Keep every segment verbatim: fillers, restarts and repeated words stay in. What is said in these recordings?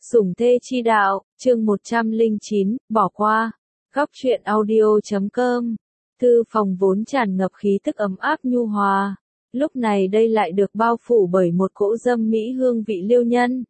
Sủng thê chi đạo, chương một trăm lẻ chín, bỏ qua. Góc truyện audio.com. Thư phòng vốn tràn ngập khí tức ấm áp nhu hòa. Lúc này đây lại được bao phủ bởi một cỗ dâm mỹ hương vị liêu nhân.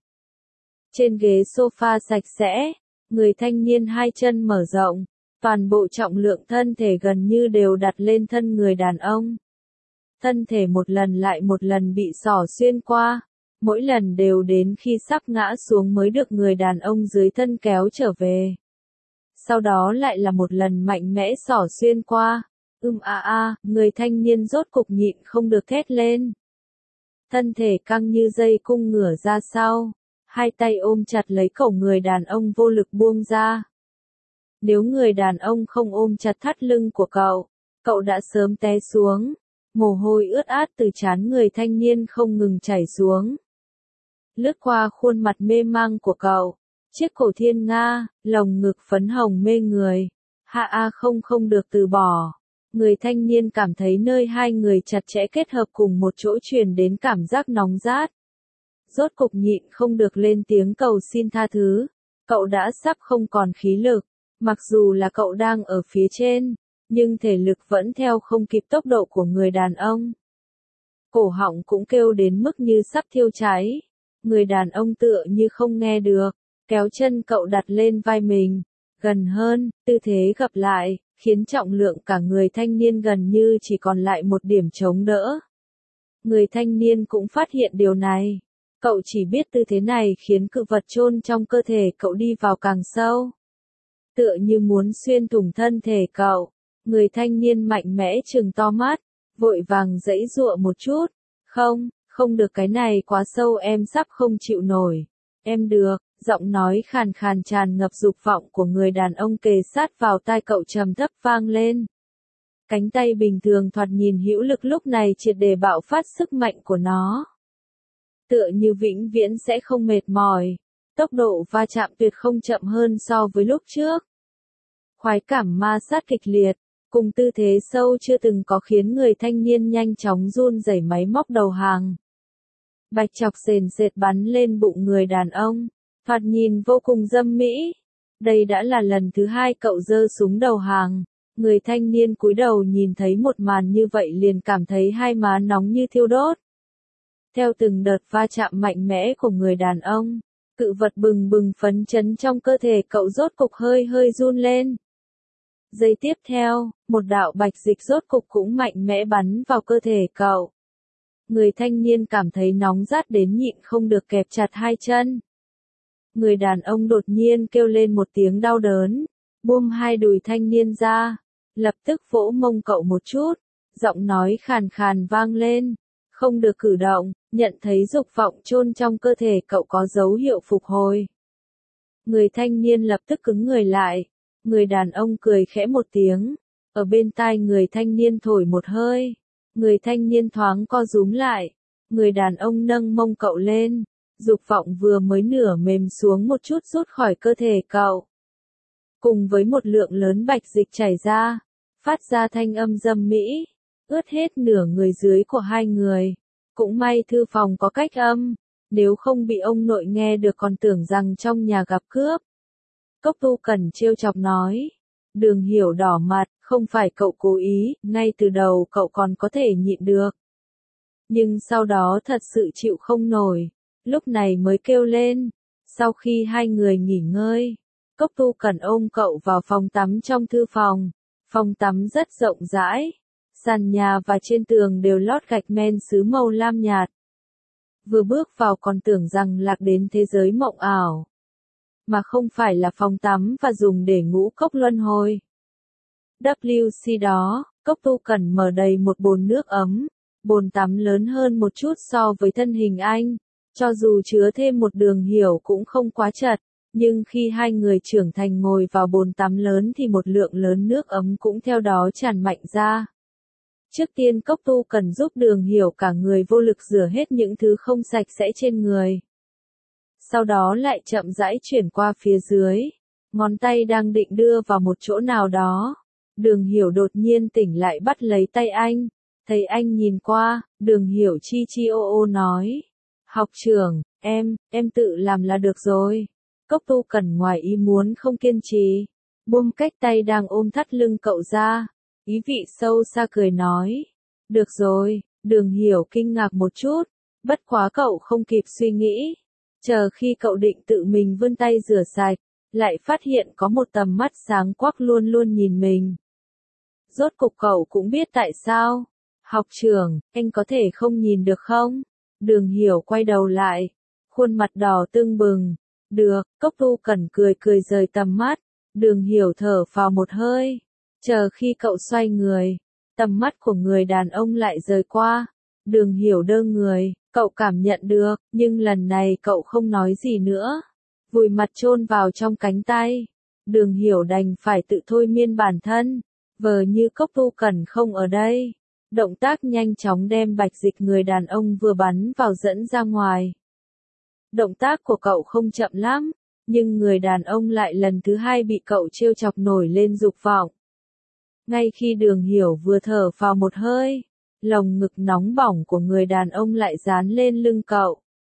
Trên ghế sofa sạch sẽ, người thanh niên hai chân mở rộng, toàn bộ trọng lượng thân thể gần như đều đặt lên thân người đàn ông. Thân thể một lần lại một lần bị xỏ xuyên qua, mỗi lần đều đến khi sắp ngã xuống mới được người đàn ông dưới thân kéo trở về. Sau đó lại là một lần mạnh mẽ xỏ xuyên qua. Ưm a a, người thanh niên rốt cục nhịn không được thét lên. Thân thể căng như dây cung ngửa ra sau, hai tay ôm chặt lấy cổ người đàn ông vô lực buông ra. Nếu người đàn ông không ôm chặt thắt lưng của cậu, cậu đã sớm té xuống. Mồ hôi ướt át từ trán người thanh niên không ngừng chảy xuống. Lướt qua khuôn mặt mê mang của cậu, chiếc cổ thiên nga, lồng ngực phấn hồng mê người. Hạ a không không được từ bỏ. Người thanh niên cảm thấy nơi hai người chặt chẽ kết hợp cùng một chỗ truyền đến cảm giác nóng rát. Rốt cục nhịn không được lên tiếng cầu xin tha thứ. Cậu đã sắp không còn khí lực. Mặc dù là cậu đang ở phía trên, nhưng thể lực vẫn theo không kịp tốc độ của người đàn ông. Cổ họng cũng kêu đến mức như sắp thiêu cháy. Người đàn ông tựa như không nghe được, kéo chân cậu đặt lên vai mình, gần hơn, tư thế gập lại, khiến trọng lượng cả người thanh niên gần như chỉ còn lại một điểm chống đỡ. Người thanh niên cũng phát hiện điều này. Cậu chỉ biết tư thế này khiến cự vật chôn trong cơ thể cậu đi vào càng sâu. Tựa như muốn xuyên thủng thân thể cậu. Người thanh niên mạnh mẽ trừng to mắt, vội vàng giãy giụa một chút. Không, không được, cái này quá sâu, em sắp không chịu nổi. Em được, giọng nói khàn khàn tràn ngập dục vọng của người đàn ông kề sát vào tai cậu trầm thấp vang lên. Cánh tay bình thường thoạt nhìn hữu lực lúc này triệt để bạo phát sức mạnh của nó. Tựa như vĩnh viễn sẽ không mệt mỏi. Tốc độ va chạm tuyệt không chậm hơn so với lúc trước. Khoái cảm ma sát kịch liệt, cùng tư thế sâu chưa từng có khiến người thanh niên nhanh chóng run rẩy máy móc đầu hàng. Bạch chọc sền sệt bắn lên bụng người đàn ông, thoạt nhìn vô cùng dâm mỹ. Đây đã là lần thứ hai cậu giơ súng đầu hàng. Người thanh niên cúi đầu nhìn thấy một màn như vậy liền cảm thấy hai má nóng như thiêu đốt. Theo từng đợt va chạm mạnh mẽ của người đàn ông, cự vật bừng bừng phấn chấn trong cơ thể cậu rốt cục hơi hơi run lên. Giây tiếp theo, một đạo bạch dịch rốt cục cũng mạnh mẽ bắn vào cơ thể cậu. Người thanh niên cảm thấy nóng rát đến nhịn không được kẹp chặt hai chân. Người đàn ông đột nhiên kêu lên một tiếng đau đớn, buông hai đùi thanh niên ra, lập tức vỗ mông cậu một chút, giọng nói khàn khàn vang lên, không được cử động, nhận thấy dục vọng chôn trong cơ thể cậu có dấu hiệu phục hồi. Người thanh niên lập tức cứng người lại. Người đàn ông cười khẽ một tiếng, ở bên tai người thanh niên thổi một hơi. Người thanh niên thoáng co rúm lại, người đàn ông nâng mông cậu lên, dục vọng vừa mới nửa mềm xuống một chút rút khỏi cơ thể cậu. Cùng với một lượng lớn bạch dịch chảy ra, phát ra thanh âm dâm mỹ, ướt hết nửa người dưới của hai người. Cũng may thư phòng có cách âm, nếu không bị ông nội nghe được còn tưởng rằng trong nhà gặp cướp. Cốc Tu Cẩn trêu chọc nói. Đường Hiểu đỏ mặt, không phải cậu cố ý, ngay từ đầu cậu còn có thể nhịn được. Nhưng sau đó thật sự chịu không nổi, lúc này mới kêu lên. Sau khi hai người nghỉ ngơi, Cốc Tu Cẩn ôm cậu vào phòng tắm trong thư phòng. Phòng tắm rất rộng rãi, sàn nhà và trên tường đều lót gạch men sứ màu lam nhạt. Vừa bước vào còn tưởng rằng lạc đến thế giới mộng ảo. Mà không phải là phòng tắm và dùng để ngũ cốc luân hồi. vê kép xê đó, Cốc Tu Cẩn mở đầy một bồn nước ấm, bồn tắm lớn hơn một chút so với thân hình anh, cho dù chứa thêm một Đường Hiểu cũng không quá chật, nhưng khi hai người trưởng thành ngồi vào bồn tắm lớn thì một lượng lớn nước ấm cũng theo đó tràn mạnh ra. Trước tiên Cốc Tu Cẩn giúp Đường Hiểu cả người vô lực rửa hết những thứ không sạch sẽ trên người. Sau đó lại chậm rãi chuyển qua phía dưới, ngón tay đang định đưa vào một chỗ nào đó. Đường Hiểu đột nhiên tỉnh lại bắt lấy tay anh, thấy anh nhìn qua, Đường Hiểu chi chi ô ô nói. Học trưởng, em, em tự làm là được rồi. Cốc Tu Cẩn ngoài ý muốn không kiên trì, buông cách tay đang ôm thắt lưng cậu ra, ý vị sâu xa cười nói. Được rồi, Đường Hiểu kinh ngạc một chút, bất quá cậu không kịp suy nghĩ. Chờ khi cậu định tự mình vươn tay rửa sạch, lại phát hiện có một tầm mắt sáng quắc luôn luôn nhìn mình. Rốt cục cậu cũng biết tại sao. Học trưởng, anh có thể không nhìn được không? Đường Hiểu quay đầu lại, khuôn mặt đỏ tưng bừng. Được, Cốc Tu Cẩn cười cười rời tầm mắt. Đường Hiểu thở phào một hơi. Chờ khi cậu xoay người, tầm mắt của người đàn ông lại rời qua. Đường Hiểu đơ người, cậu cảm nhận được, nhưng lần này cậu không nói gì nữa. Vùi mặt chôn vào trong cánh tay. Đường Hiểu đành phải tự thôi miên bản thân, vờ như Cốc Tu Cẩn không ở đây. Động tác nhanh chóng đem bạch dịch người đàn ông vừa bắn vào dẫn ra ngoài. Động tác của cậu không chậm lắm, nhưng người đàn ông lại lần thứ hai bị cậu trêu chọc nổi lên dục vọng. Ngay khi Đường Hiểu vừa thở vào một hơi, lồng ngực nóng bỏng của người đàn ông lại dán lên lưng cậu.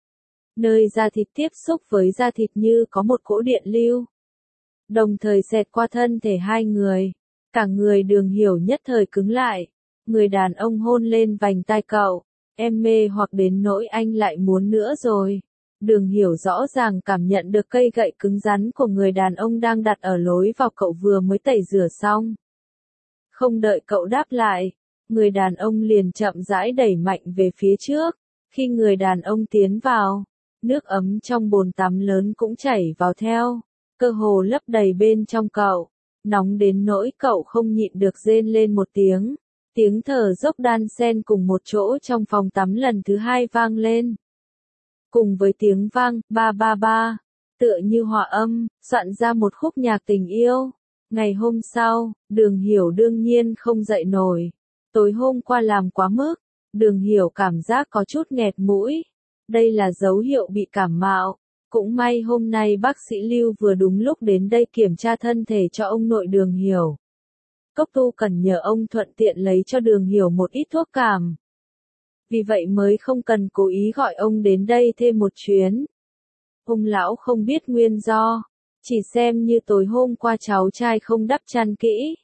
Nơi da thịt tiếp xúc với da thịt như có một cỗ điện lưu. Đồng thời xẹt qua thân thể hai người, cả người Đường Hiểu nhất thời cứng lại. Người đàn ông hôn lên vành tai cậu, em mê hoặc đến nỗi anh lại muốn nữa rồi. Đường Hiểu rõ ràng cảm nhận được cây gậy cứng rắn của người đàn ông đang đặt ở lối vào cậu vừa mới tẩy rửa xong. Không đợi cậu đáp lại, người đàn ông liền chậm rãi đẩy mạnh về phía trước. Khi người đàn ông tiến vào, nước ấm trong bồn tắm lớn cũng chảy vào theo, cơ hồ lấp đầy bên trong cậu, nóng đến nỗi cậu không nhịn được rên lên một tiếng. Tiếng thở dốc đan xen cùng một chỗ trong phòng tắm lần thứ hai vang lên. Cùng với tiếng vang, ba ba ba, tựa như hòa âm, soạn ra một khúc nhạc tình yêu. Ngày hôm sau, Đường Hiểu đương nhiên không dậy nổi. Tối hôm qua làm quá mức, Đường Hiểu cảm giác có chút nghẹt mũi. Đây là dấu hiệu bị cảm mạo. Cũng may hôm nay bác sĩ Lưu vừa đúng lúc đến đây kiểm tra thân thể cho ông nội Đường Hiểu. Cốc Tu cần nhờ ông thuận tiện lấy cho Đường Hiểu một ít thuốc cảm. Vì vậy mới không cần cố ý gọi ông đến đây thêm một chuyến. Ông lão không biết nguyên do, chỉ xem như tối hôm qua cháu trai không đắp chăn kỹ.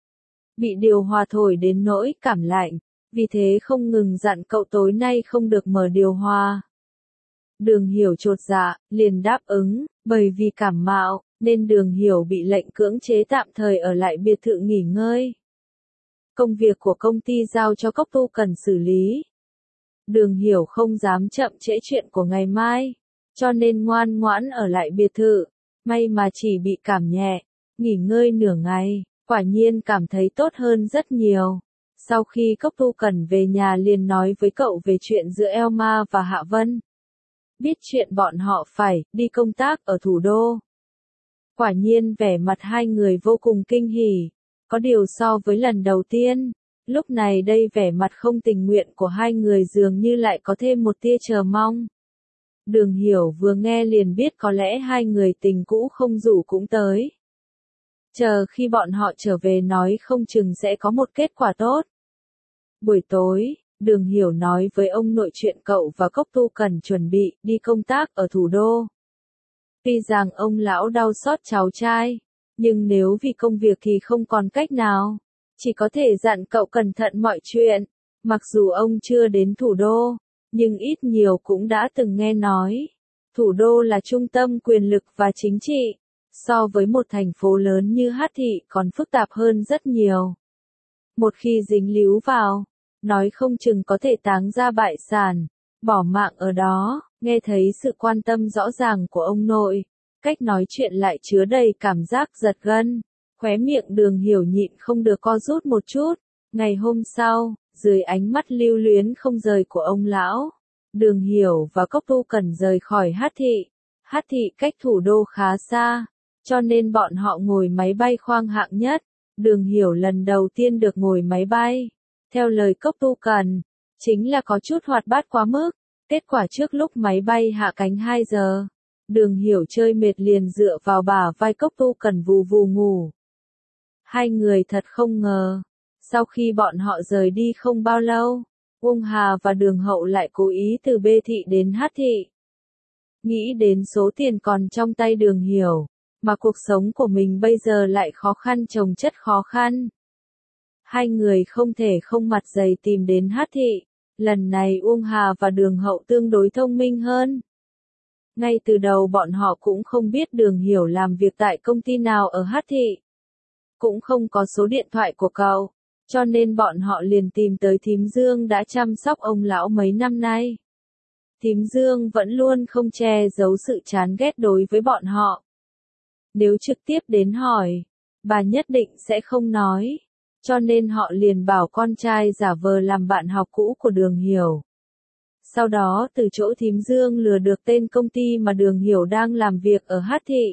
Bị điều hòa thổi đến nỗi cảm lạnh, vì thế không ngừng dặn cậu tối nay không được mở điều hòa. Đường Hiểu chột dạ, liền đáp ứng, bởi vì cảm mạo, nên Đường Hiểu bị lệnh cưỡng chế tạm thời ở lại biệt thự nghỉ ngơi. Công việc của công ty giao cho Cốc Tu cần xử lý. Đường Hiểu không dám chậm trễ chuyện của ngày mai, cho nên ngoan ngoãn ở lại biệt thự. May mà chỉ bị cảm nhẹ, nghỉ ngơi nửa ngày, quả nhiên cảm thấy tốt hơn rất nhiều. Sau khi Cốc Tu Cẩn về nhà liền nói với cậu về chuyện giữa Elma và Hạ Vân. Biết chuyện bọn họ phải đi công tác ở thủ đô. Quả nhiên vẻ mặt hai người vô cùng kinh hỉ, có điều so với lần đầu tiên, lúc này đây vẻ mặt không tình nguyện của hai người dường như lại có thêm một tia chờ mong. Đường Hiểu vừa nghe liền biết có lẽ hai người tình cũ không rủ cũng tới. Chờ khi bọn họ trở về nói không chừng sẽ có một kết quả tốt. Buổi tối, Đường Hiểu nói với ông nội chuyện cậu và Cốc Tu cần chuẩn bị đi công tác ở thủ đô. Tuy rằng ông lão đau xót cháu trai, nhưng nếu vì công việc thì không còn cách nào, chỉ có thể dặn cậu cẩn thận mọi chuyện. Mặc dù ông chưa đến thủ đô, nhưng ít nhiều cũng đã từng nghe nói, thủ đô là trung tâm quyền lực và chính trị, so với một thành phố lớn như Hát Thị còn phức tạp hơn rất nhiều. Một khi dính líu vào, nói không chừng có thể táng ra bại sản, bỏ mạng ở đó. Nghe thấy sự quan tâm rõ ràng của ông nội, cách nói chuyện lại chứa đầy cảm giác giật gân, khóe miệng Đường Hiểu nhịn không được co rút một chút. Ngày hôm sau, dưới ánh mắt lưu luyến không rời của ông lão, Đường Hiểu và Cốc Tu cần rời khỏi Hát Thị. Hát Thị cách thủ đô khá xa, cho nên bọn họ ngồi máy bay khoang hạng nhất. Đường Hiểu lần đầu tiên được ngồi máy bay. Theo lời Cốc Tu cần, chính là có chút hoạt bát quá mức. Kết quả trước lúc máy bay hạ cánh hai giờ, Đường Hiểu chơi mệt liền dựa vào bả vai Cốc Tu cần vù vù ngủ. Hai người thật không ngờ, sau khi bọn họ rời đi không bao lâu, Uông Hà và Đường Hậu lại cố ý từ B thị đến Hát Thị. Nghĩ đến số tiền còn trong tay Đường Hiểu, mà cuộc sống của mình bây giờ lại khó khăn chồng chất khó khăn. Hai người không thể không mặt dày tìm đến Hát Thị, lần này Uông Hà và Đường Hậu tương đối thông minh hơn. Ngay từ đầu bọn họ cũng không biết Đường Hiểu làm việc tại công ty nào ở Hát Thị. Cũng không có số điện thoại của cậu, cho nên bọn họ liền tìm tới Thím Dương đã chăm sóc ông lão mấy năm nay. Thím Dương vẫn luôn không che giấu sự chán ghét đối với bọn họ. Nếu trực tiếp đến hỏi, bà nhất định sẽ không nói, cho nên họ liền bảo con trai giả vờ làm bạn học cũ của Đường Hiểu. Sau đó từ chỗ Thím Dương lừa được tên công ty mà Đường Hiểu đang làm việc ở Hát Thị.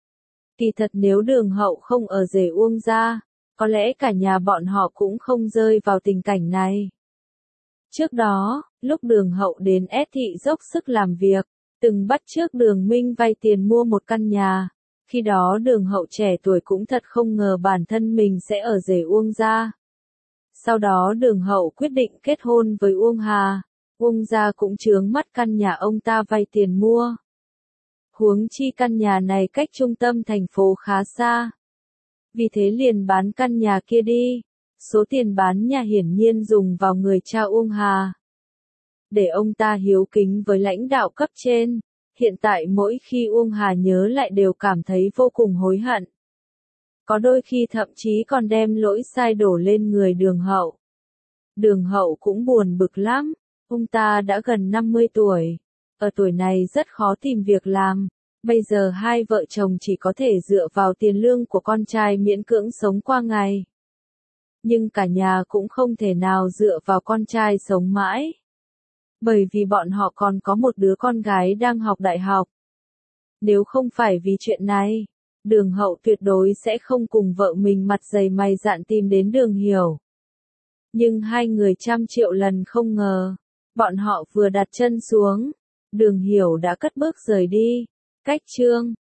Kỳ thật nếu Đường Hậu không ở rể Uông gia, có lẽ cả nhà bọn họ cũng không rơi vào tình cảnh này. Trước đó, lúc Đường Hậu đến S Thị dốc sức làm việc, từng bắt chước Đường Minh vay tiền mua một căn nhà. Khi đó Đường Hậu trẻ tuổi cũng thật không ngờ bản thân mình sẽ ở rể Uông gia. Sau đó Đường Hậu quyết định kết hôn với Uông Hà. Uông gia cũng chướng mắt căn nhà ông ta vay tiền mua. Huống chi căn nhà này cách trung tâm thành phố khá xa. Vì thế liền bán căn nhà kia đi. Số tiền bán nhà hiển nhiên dùng vào người cha Uông Hà. Để ông ta hiếu kính với lãnh đạo cấp trên. Hiện tại mỗi khi Uông Hà nhớ lại đều cảm thấy vô cùng hối hận. Có đôi khi thậm chí còn đem lỗi sai đổ lên người Đường Hậu. Đường Hậu cũng buồn bực lắm. Ông ta đã gần năm mươi tuổi. Ở tuổi này rất khó tìm việc làm. Bây giờ hai vợ chồng chỉ có thể dựa vào tiền lương của con trai miễn cưỡng sống qua ngày. Nhưng cả nhà cũng không thể nào dựa vào con trai sống mãi. Bởi vì bọn họ còn có một đứa con gái đang học đại học. Nếu không phải vì chuyện này, Đường Hậu tuyệt đối sẽ không cùng vợ mình mặt dày mày dạn tìm đến Đường Hiểu. Nhưng hai người trăm triệu lần không ngờ, bọn họ vừa đặt chân xuống, Đường Hiểu đã cất bước rời đi. Cách chương